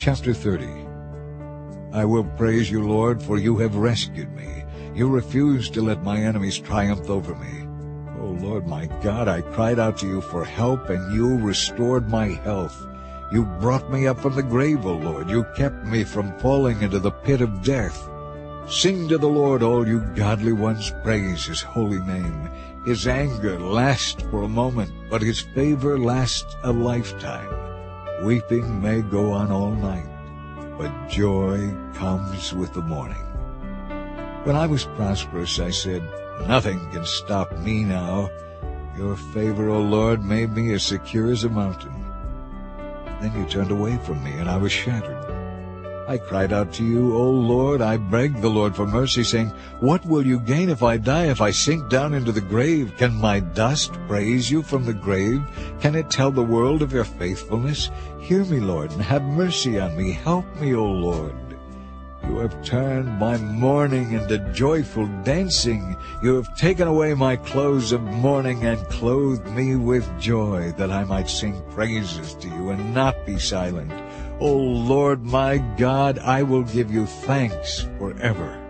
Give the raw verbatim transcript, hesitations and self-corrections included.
Chapter thirty. I will praise you, Lord, for you have rescued me. You refused to let my enemies triumph over me. O Lord my God, I cried out to you for help, and you restored my health. You brought me up from the grave, O Lord. You kept me from falling into the pit of death. Sing to the Lord, all you godly ones. Praise his holy name. His anger lasts for a moment, but his favor lasts a lifetime. Weeping may go on all night, but joy comes with the morning. When I was prosperous, I said, nothing can stop me now. Your favor, O Lord, made me as secure as a mountain. Then you turned away from me, and I was shattered. I cried out to you, O Lord. I begged the Lord for mercy, saying, what will you gain if I die, if I sink down into the grave? Can my dust praise you from the grave? Can it tell the world of your faithfulness? Hear me, Lord, and have mercy on me. Help me, O Lord. You have turned my mourning into joyful dancing. You have taken away my clothes of mourning and clothed me with joy, that I might sing praises to you and not be silent. O Lord my God, I will give you thanks forever.